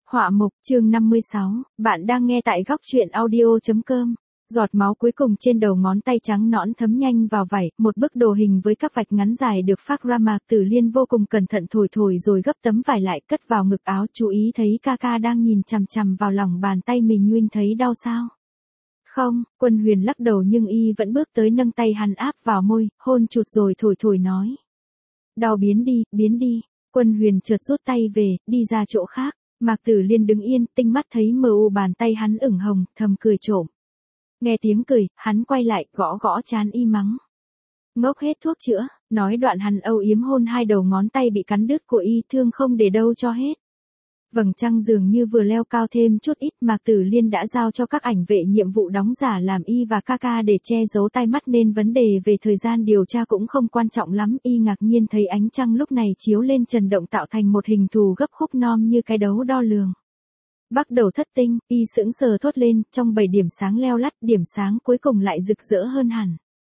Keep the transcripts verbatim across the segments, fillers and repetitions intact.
Họa mục chương năm mươi sáu, bạn đang nghe tại góc truyện audio.com. Giọt máu cuối cùng trên đầu ngón tay trắng nõn thấm nhanh vào vảy, một bức đồ hình với các vạch ngắn dài được phác ra. Mạc Tử Liên vô cùng cẩn thận thổi thổi rồi gấp tấm vải lại cất vào ngực áo, chú ý thấy ca ca đang nhìn chằm chằm vào lòng bàn tay mình. Huynh thấy đau sao? Không, Quân Huyền lắc đầu nhưng y vẫn bước tới nâng tay hắn áp vào môi, hôn chụt rồi thổi thổi nói. Đau biến đi, biến đi. Quân Huyền chợt rút tay về, đi ra chỗ khác. Mạc Tử Liên đứng yên, tinh mắt thấy mờ u bàn tay hắn ửng hồng, thầm cười trộm. Nghe tiếng cười, hắn quay lại, gõ gõ trán y mắng. Ngốc hết thuốc chữa, nói đoạn hắn âu yếm hôn hai đầu ngón tay bị cắn đứt của y, thương không để đâu cho hết. Vầng trăng dường như vừa leo cao thêm chút ít. Mạc Tử Liên đã giao cho các ảnh vệ nhiệm vụ đóng giả làm y và ca ca để che giấu tai mắt nên vấn đề về thời gian điều tra cũng không quan trọng lắm. Y ngạc nhiên thấy ánh trăng lúc này chiếu lên trần động tạo thành một hình thù gấp khúc non như cái đấu đo lường. Bắt đầu thất tinh, y sững sờ thốt lên, trong bảy điểm sáng leo lắt, điểm sáng cuối cùng lại rực rỡ hơn hẳn.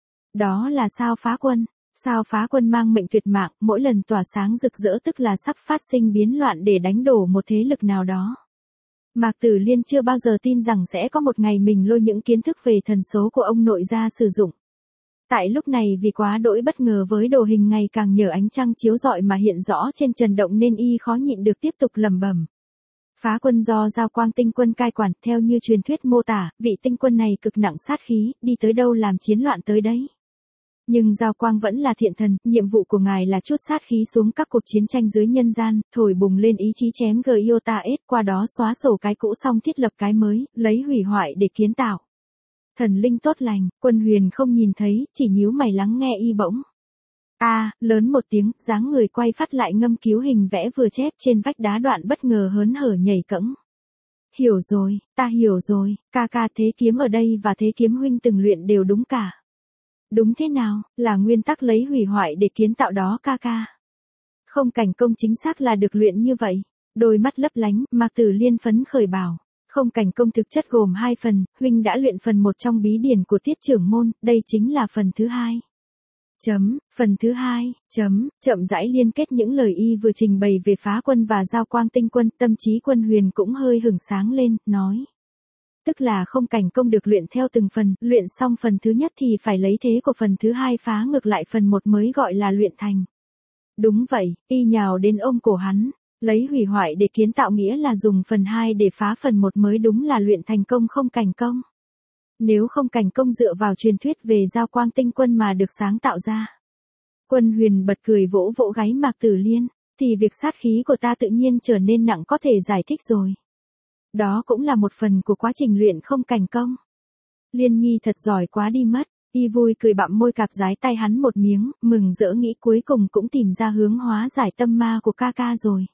Đó là sao phá quân. Sao phá quân mang mệnh tuyệt mạng, mỗi lần tỏa sáng rực rỡ tức là sắp phát sinh biến loạn để đánh đổ một thế lực nào đó. Mạc Tử Liên chưa bao giờ tin rằng sẽ có một ngày mình lôi những kiến thức về thần số của ông nội ra sử dụng. Tại lúc này vì quá đỗi bất ngờ với đồ hình ngày càng nhờ ánh trăng chiếu rọi mà hiện rõ trên trần động nên y khó nhịn được tiếp tục lẩm bẩm. Phá quân do Giao Quang tinh quân cai quản, theo như truyền thuyết mô tả, vị tinh quân này cực nặng sát khí, đi tới đâu làm chiến loạn tới đấy. Nhưng Giao Quang vẫn là thiện thần, nhiệm vụ của ngài là trút sát khí xuống các cuộc chiến tranh dưới nhân gian, thổi bùng lên ý chí chém Giota S, qua đó xóa sổ cái cũ xong thiết lập cái mới, lấy hủy hoại để kiến tạo. Thần linh tốt lành, Quân Huyền không nhìn thấy, chỉ nhíu mày lắng nghe y bỗng. A, à, lớn một tiếng, dáng người quay phát lại ngâm cứu hình vẽ vừa chép trên vách đá đoạn bất ngờ hớn hở nhảy cẫng. Hiểu rồi, ta hiểu rồi, ca ca thế kiếm ở đây và thế kiếm huynh từng luyện đều đúng cả. Đúng thế nào, là nguyên tắc lấy hủy hoại để kiến tạo đó ca ca. Không cảnh công chính xác là được luyện như vậy. Đôi mắt lấp lánh, Mạc Tử Liên phấn khởi bảo. Không cảnh công thực chất gồm hai phần, huynh đã luyện phần một trong bí điển của Tiết trưởng môn, đây chính là phần thứ hai. Chấm, phần thứ hai, chấm, chậm rãi liên kết những lời y vừa trình bày về phá quân và Giao Quang tinh quân, tâm trí Quân Huyền cũng hơi hửng sáng lên, nói. Tức là không cảnh công được luyện theo từng phần, luyện xong phần thứ nhất thì phải lấy thế của phần thứ hai phá ngược lại phần một mới gọi là luyện thành. Đúng vậy, y nhào đến ôm cổ hắn, lấy hủy hoại để kiến tạo nghĩa là dùng phần hai để phá phần một mới đúng là luyện thành công không cảnh công. Nếu không cảnh công dựa vào truyền thuyết về Giao Quang tinh quân mà được sáng tạo ra. Quân Huyền bật cười vỗ vỗ gáy Mạc Tử Liên, thì việc sát khí của ta tự nhiên trở nên nặng có thể giải thích rồi. Đó cũng là một phần của quá trình luyện không cảnh công. Liên Nhi thật giỏi quá đi mất, y vui cười bặm môi cạp dái tay hắn một miếng, mừng rỡ nghĩ cuối cùng cũng tìm ra hướng hóa giải tâm ma của ca ca rồi.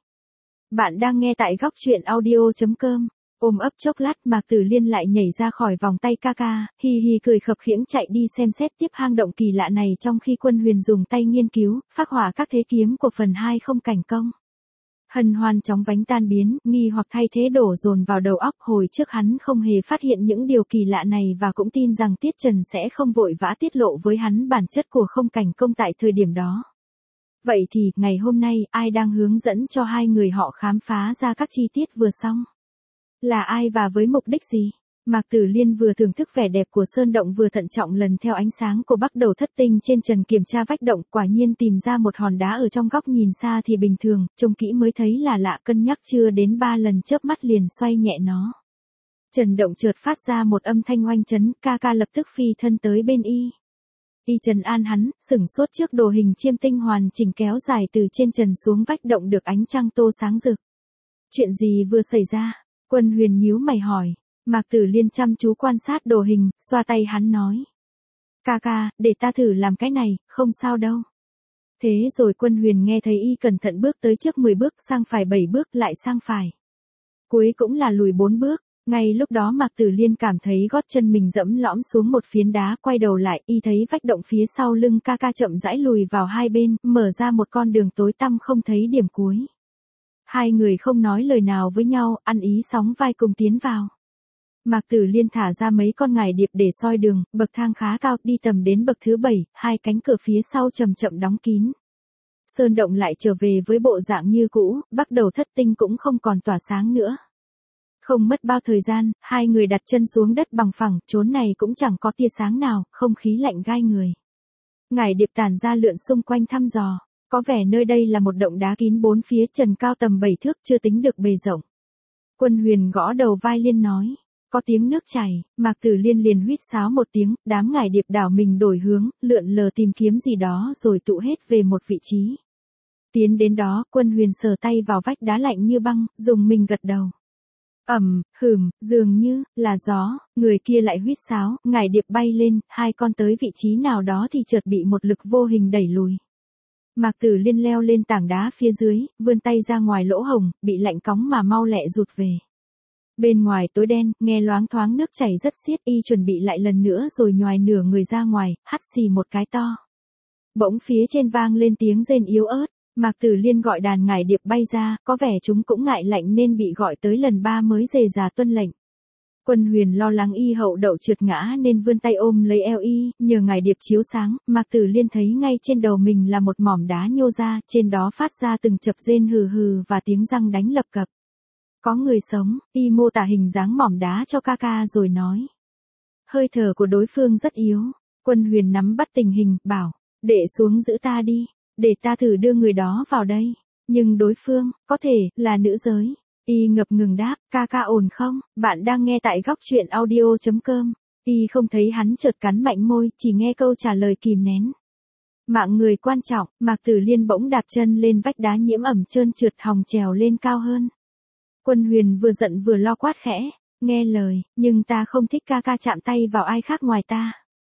Bạn đang nghe tại góc truyện audio.com. Ôm ấp chốc lát Mạc Tử Liên lại nhảy ra khỏi vòng tay ca ca, hi hi cười khập khiễng chạy đi xem xét tiếp hang động kỳ lạ này trong khi Quân Huyền dùng tay nghiên cứu, phác họa các thế kiếm của phần hai không cảnh công. Hân hoan chóng vánh tan biến, nghi hoặc thay thế đổ dồn vào đầu óc. Hồi trước hắn không hề phát hiện những điều kỳ lạ này và cũng tin rằng Tiết Trần sẽ không vội vã tiết lộ với hắn bản chất của không cảnh công tại thời điểm đó. Vậy thì, ngày hôm nay, ai đang hướng dẫn cho hai người họ khám phá ra các chi tiết vừa xong? Là ai và với mục đích gì? Mạc Tử Liên vừa thưởng thức vẻ đẹp của sơn động vừa thận trọng lần theo ánh sáng của bắt đầu thất tinh trên trần kiểm tra vách động, quả nhiên tìm ra một hòn đá ở trong góc, nhìn xa thì bình thường, trông kỹ mới thấy là lạ, cân nhắc chưa đến ba lần chớp mắt liền xoay nhẹ nó. Trần động chợt phát ra một âm thanh oanh chấn, ca ca lập tức phi thân tới bên y. Y trần an hắn, sửng sốt trước đồ hình chiêm tinh hoàn chỉnh kéo dài từ trên trần xuống vách động được ánh trăng tô sáng rực. Chuyện gì vừa xảy ra? Quân Huyền nhíu mày hỏi. Mạc Tử Liên chăm chú quan sát đồ hình, xoa tay hắn nói. Ca ca, để ta thử làm cái này, không sao đâu. Thế rồi Quân Huyền nghe thấy y cẩn thận bước tới trước mười bước, sang phải bảy bước, lại sang phải. Cuối cũng là lùi bốn bước. Ngay lúc đó Mạc Tử Liên cảm thấy gót chân mình dẫm lõm xuống một phiến đá, quay đầu lại, y thấy vách động phía sau lưng ca ca chậm rãi lùi vào hai bên, mở ra một con đường tối tăm không thấy điểm cuối. Hai người không nói lời nào với nhau, ăn ý sóng vai cùng tiến vào. Mạc Tử Liên thả ra mấy con ngải điệp để soi đường, bậc thang khá cao, đi tầm đến bậc thứ bảy, hai cánh cửa phía sau chậm chậm đóng kín. Sơn động lại trở về với bộ dạng như cũ, bắt đầu thất tinh cũng không còn tỏa sáng nữa. Không mất bao thời gian, hai người đặt chân xuống đất bằng phẳng, chốn này cũng chẳng có tia sáng nào, không khí lạnh gai người. Ngải Điệp tản ra lượn xung quanh thăm dò, có vẻ nơi đây là một động đá kín bốn phía, trần cao tầm bảy thước, chưa tính được bề rộng. Quân Huyền gõ đầu vai Liên nói, có tiếng nước chảy. Mạc Tử Liên liền huýt sáo một tiếng, đám Ngải Điệp đảo mình đổi hướng, lượn lờ tìm kiếm gì đó rồi tụ hết về một vị trí. Tiến đến đó, Quân Huyền sờ tay vào vách đá lạnh như băng, dùng mình gật đầu. Ầm, hừm, dường như là gió. Người kia lại huýt sáo, Ngải Điệp bay lên, hai con tới vị trí nào đó thì chợt bị một lực vô hình đẩy lùi. Mạc Tử Liên leo lên tảng đá phía dưới, vươn tay ra ngoài lỗ hổng, bị lạnh cóng mà mau lẹ rụt về. Bên ngoài tối đen, nghe loáng thoáng nước chảy rất xiết, y chuẩn bị lại lần nữa rồi nhoài nửa người ra ngoài, hắt xì một cái to. Bỗng phía trên vang lên tiếng rên yếu ớt. Mạc Tử Liên gọi đàn Ngải Điệp bay ra, có vẻ chúng cũng ngại lạnh nên bị gọi tới lần ba mới dề dà tuân lệnh. Quân Huyền lo lắng y hậu đậu trượt ngã nên vươn tay ôm lấy eo y, nhờ Ngải Điệp chiếu sáng, Mạc Tử Liên thấy ngay trên đầu mình là một mỏm đá nhô ra, trên đó phát ra từng chập rên hừ hừ và tiếng răng đánh lập cập. Có người sống. Y mô tả hình dáng mỏm đá cho ca ca rồi nói. Hơi thở của đối phương rất yếu. Quân Huyền nắm bắt tình hình, bảo, để xuống giữ ta đi, để ta thử đưa người đó vào đây. Nhưng đối phương, có thể, là nữ giới. Y ngập ngừng đáp, ca ca ổn không? Bạn đang nghe tại góc truyện audio chấm com. Y không thấy hắn chợt cắn mạnh môi, chỉ nghe câu trả lời kìm nén. Mạng người quan trọng. Mạc Tử Liên bỗng đạp chân lên vách đá nhiễm ẩm trơn trượt, hòng trèo lên cao hơn. Quân Huyền vừa giận vừa lo quát khẽ, nghe lời, nhưng ta không thích ca ca chạm tay vào ai khác ngoài ta.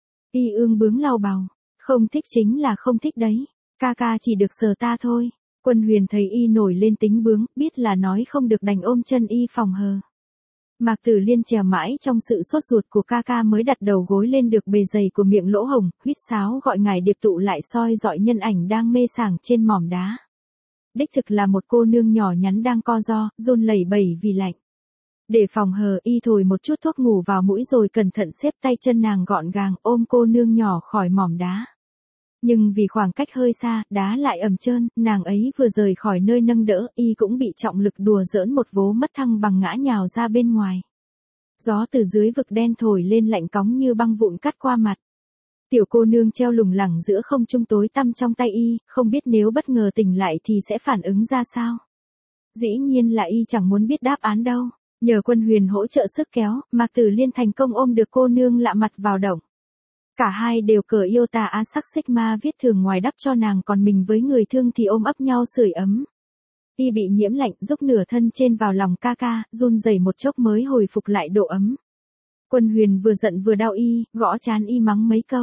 Y ương bướng lau bào, không thích chính là không thích đấy, ca ca chỉ được sờ ta thôi. Quân Huyền thấy y nổi lên tính bướng, biết là nói không được đành ôm chân y phòng hờ. Mạc Tử Liên trèo mãi trong sự sốt ruột của ca ca mới đặt đầu gối lên được bề dày của miệng lỗ hổng, huýt sáo gọi Ngải Điệp tụ lại soi dọi nhân ảnh đang mê sảng trên mỏm đá. Đích thực là một cô nương nhỏ nhắn đang co ro, run lẩy bẩy vì lạnh. Để phòng hờ, y thổi một chút thuốc ngủ vào mũi rồi cẩn thận xếp tay chân nàng gọn gàng, ôm cô nương nhỏ khỏi mỏm đá. Nhưng vì khoảng cách hơi xa, đá lại ẩm trơn, nàng ấy vừa rời khỏi nơi nâng đỡ, y cũng bị trọng lực đùa giỡn một vố mất thăng bằng ngã nhào ra bên ngoài. Gió từ dưới vực đen thổi lên lạnh cóng như băng vụn cắt qua mặt. Tiểu cô nương treo lủng lẳng giữa không trung tối tăm trong tay y, không biết nếu bất ngờ tỉnh lại thì sẽ phản ứng ra sao. Dĩ nhiên là y chẳng muốn biết đáp án đâu. Nhờ Quân Huyền hỗ trợ sức kéo, Mạc Tử Liên thành công ôm được cô nương lạ mặt vào động. Cả hai đều cờ yêu tà á sắc sigma viết thường ngoài đắp cho nàng, còn mình với người thương thì ôm ấp nhau sưởi ấm. Y bị nhiễm lạnh, rúc nửa thân trên vào lòng ca ca, run rẩy một chốc mới hồi phục lại độ ấm. Quân Huyền vừa giận vừa đau y, gõ trán y mắng mấy câu.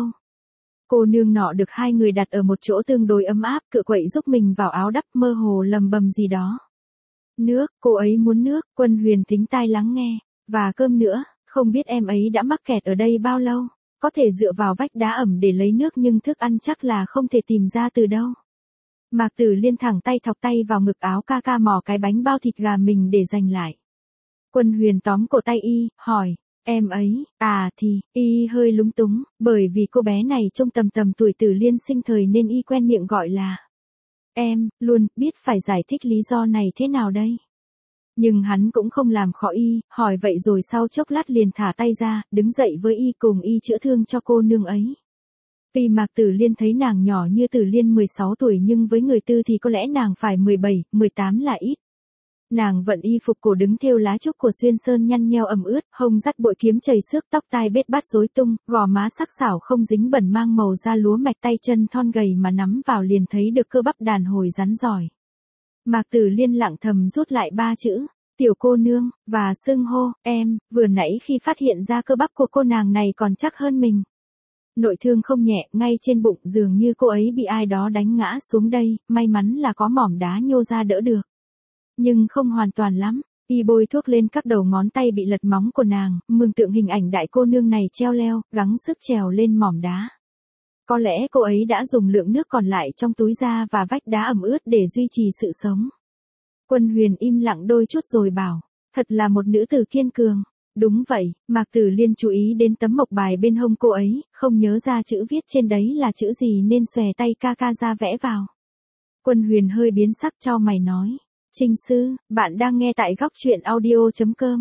Cô nương nọ được hai người đặt ở một chỗ tương đối ấm áp, cựa quậy giúp mình vào áo đắp, mơ hồ lầm bầm gì đó. Nước, cô ấy muốn nước. Quân Huyền thính tai lắng nghe. Và cơm nữa, không biết em ấy đã mắc kẹt ở đây bao lâu. Có thể dựa vào vách đá ẩm để lấy nước nhưng thức ăn chắc là không thể tìm ra từ đâu. Mạc Tử Liên thẳng tay thọc tay vào ngực áo ca ca mò cái bánh bao thịt gà mình để giành lại. Quân Huyền tóm cổ tay y, hỏi, em ấy, à thì, y hơi lúng túng, bởi vì cô bé này trông tầm tầm tuổi Tử Liên sinh thời nên y quen miệng gọi là em, luôn, biết phải giải thích lý do này thế nào đây. Nhưng hắn cũng không làm khó y, hỏi vậy rồi sau chốc lát liền thả tay ra, đứng dậy với y cùng y chữa thương cho cô nương ấy. Vì Mạc Tử Liên thấy nàng nhỏ như Tử Liên mười sáu tuổi nhưng với người Tư thì có lẽ nàng phải mười bảy, mười tám là ít. Nàng vận y phục cổ đứng thêu lá trúc của xuyên sơn nhăn nheo ẩm ướt, hông dắt bội kiếm chảy xước, tóc tai bết bát rối tung, gò má sắc sảo không dính bẩn mang màu da lúa mạch, tay chân thon gầy mà nắm vào liền thấy được cơ bắp đàn hồi rắn giỏi. Mạc Tử Liên lặng thầm rút lại ba chữ, tiểu cô nương, và xưng hô, em, vừa nãy khi phát hiện ra cơ bắp của cô nàng này còn chắc hơn mình. Nội thương không nhẹ, ngay trên bụng, dường như cô ấy bị ai đó đánh ngã xuống đây, may mắn là có mỏm đá nhô ra đỡ được. Nhưng không hoàn toàn lắm, y bôi thuốc lên các đầu ngón tay bị lật móng của nàng, mường tượng hình ảnh đại cô nương này treo leo, gắng sức trèo lên mỏm đá. Có lẽ cô ấy đã dùng lượng nước còn lại trong túi ra và vách đá ẩm ướt để duy trì sự sống. Quân Huyền im lặng đôi chút rồi bảo, thật là một nữ tử kiên cường. Đúng vậy, Mạc Tử Liên chú ý đến tấm mộc bài bên hông cô ấy, không nhớ ra chữ viết trên đấy là chữ gì nên xòe tay ca ca ra vẽ vào. Quân Huyền hơi biến sắc chau mày nói, Trinh sư, bạn đang nghe tại góc truyện audio chấm com.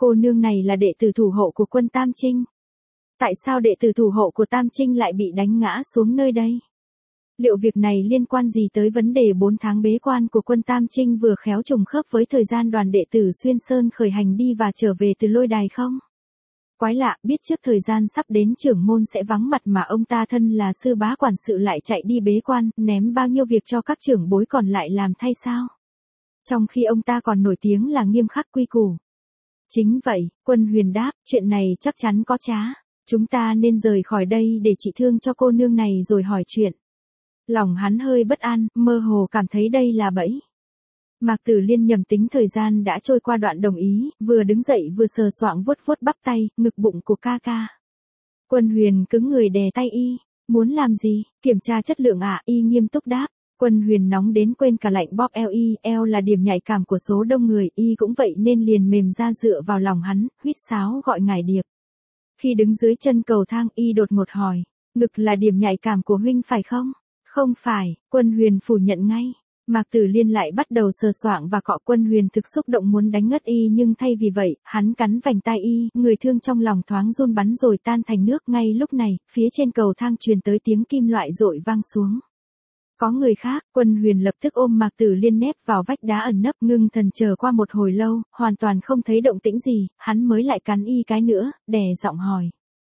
cô nương này là đệ tử thủ hộ của quân Tam Trinh. Tại sao đệ tử thủ hộ của Tam Trinh lại bị đánh ngã xuống nơi đây? Liệu việc này liên quan gì tới vấn đề bốn tháng bế quan của quân Tam Trinh vừa khéo trùng khớp với thời gian đoàn đệ tử Xuyên Sơn khởi hành đi và trở về từ lôi đài không? Quái lạ, biết trước thời gian sắp đến trưởng môn sẽ vắng mặt mà ông ta thân là sư bá quản sự lại chạy đi bế quan, ném bao nhiêu việc cho các trưởng bối còn lại làm thay sao? Trong khi ông ta còn nổi tiếng là nghiêm khắc quy củ. Chính vậy, Quân Huyền đáp, chuyện này chắc chắn có trá. Chúng ta nên rời khỏi đây để trị thương cho cô nương này rồi hỏi chuyện. Lòng hắn hơi bất an, mơ hồ cảm thấy đây là bẫy. Mạc Tử Liên nhầm tính thời gian đã trôi qua đoạn đồng ý, vừa đứng dậy vừa sờ soạng vuốt vuốt bắp tay, ngực bụng của ca ca. Quân Huyền cứng người đè tay y, muốn làm gì, kiểm tra chất lượng ạ, à? Y nghiêm túc đáp. Quân Huyền nóng đến quên cả lạnh bóp eo y, eo là điểm nhạy cảm của số đông người, y cũng vậy nên liền mềm ra dựa vào lòng hắn, huýt sáo gọi ngải điệp. Khi đứng dưới chân cầu thang y đột ngột hỏi, ngực là điểm nhạy cảm của huynh phải không? Không phải, Quân Huyền phủ nhận ngay. Mạc Tử Liên lại bắt đầu sờ soạng và cọ. Quân Huyền thực xúc động muốn đánh ngất y nhưng thay vì vậy, hắn cắn vành tai y, người thương trong lòng thoáng run bắn rồi tan thành nước. Ngay lúc này, phía trên cầu thang truyền tới tiếng kim loại dội vang xuống. Có người khác, Quân Huyền lập tức ôm Mạc Tử Liên nép vào vách đá ẩn nấp, ngưng thần chờ qua một hồi lâu, hoàn toàn không thấy động tĩnh gì, hắn mới lại cắn y cái nữa, đè giọng hỏi.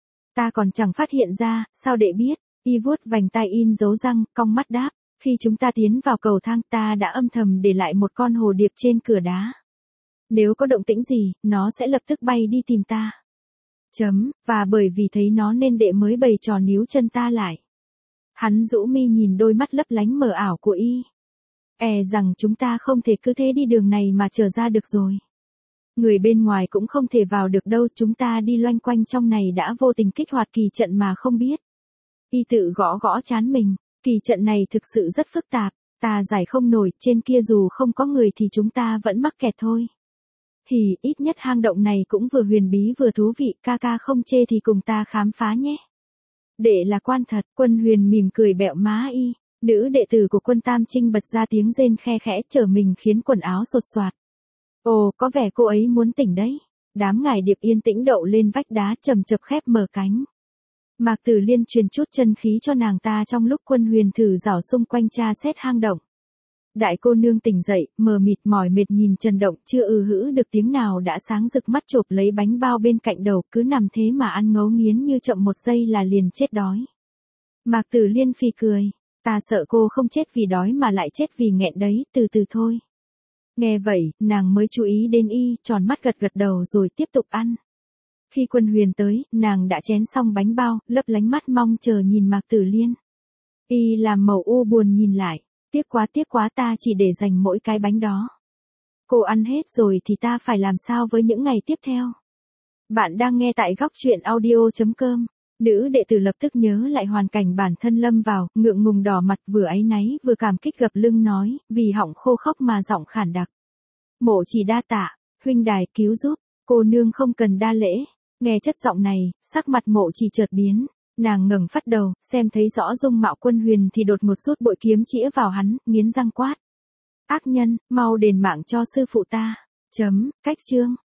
Ta còn chẳng phát hiện ra, sao đệ biết? Y vuốt vành tai in dấu răng, cong mắt đáp. Khi chúng ta tiến vào cầu thang ta đã âm thầm để lại một con hồ điệp trên cửa đá. Nếu có động tĩnh gì, nó sẽ lập tức bay đi tìm ta. Chấm, và bởi vì thấy nó nên đệ mới bày trò níu chân ta lại. Hắn rũ mi nhìn đôi mắt lấp lánh mờ ảo của y. E rằng chúng ta không thể cứ thế đi đường này mà trở ra được rồi. Người bên ngoài cũng không thể vào được đâu, chúng ta đi loanh quanh trong này đã vô tình kích hoạt kỳ trận mà không biết. Y tự gõ gõ trán mình. Kỳ trận này thực sự rất phức tạp, ta giải không nổi, trên kia dù không có người thì chúng ta vẫn mắc kẹt thôi. Thì ít nhất hang động này cũng vừa huyền bí vừa thú vị, ca ca không chê thì cùng ta khám phá nhé. Đệ là quan thật, Quân Huyền mỉm cười bẹo má y, nữ đệ tử của quân Tam Trinh bật ra tiếng rên khe khẽ trở mình khiến quần áo sột soạt. Ồ, có vẻ cô ấy muốn tỉnh đấy. Đám ngải điệp yên tĩnh đậu lên vách đá chầm chập khép mở cánh. Mạc Tử Liên truyền chút chân khí cho nàng ta trong lúc Quân Huyền thử dảo xung quanh tra xét hang động. Đại cô nương tỉnh dậy, mờ mịt mỏi mệt nhìn Trần Động, chưa ư hữ được tiếng nào đã sáng rực mắt chộp lấy bánh bao bên cạnh đầu, cứ nằm thế mà ăn ngấu nghiến như chậm một giây là liền chết đói. Mạc Tử Liên phì cười, ta sợ cô không chết vì đói mà lại chết vì nghẹn đấy, từ từ thôi. Nghe vậy, nàng mới chú ý đến y, tròn mắt gật gật đầu rồi tiếp tục ăn. Khi Quân Huyền tới, nàng đã chén xong bánh bao, lấp lánh mắt mong chờ nhìn Mạc Tử Liên. Y làm màu u buồn nhìn lại, tiếc quá tiếc quá ta chỉ để dành mỗi cái bánh đó. Cô ăn hết rồi thì ta phải làm sao với những ngày tiếp theo? Bạn đang nghe tại góc truyện audio chấm com. Nữ đệ tử lập tức nhớ lại hoàn cảnh bản thân lâm vào, ngượng ngùng đỏ mặt vừa áy náy vừa cảm kích gập lưng nói, vì họng khô khốc mà giọng khản đặc. Mộ chỉ đa tạ, huynh đài cứu giúp, cô nương không cần đa lễ. Nghe chất giọng này, sắc mặt Mộ chỉ chợt biến, nàng ngẩng phát đầu, xem thấy rõ dung mạo Quân Huyền thì đột ngột rút bội kiếm chĩa vào hắn, nghiến răng quát. Ác nhân, mau đền mạng cho sư phụ ta. Chấm, cách chương.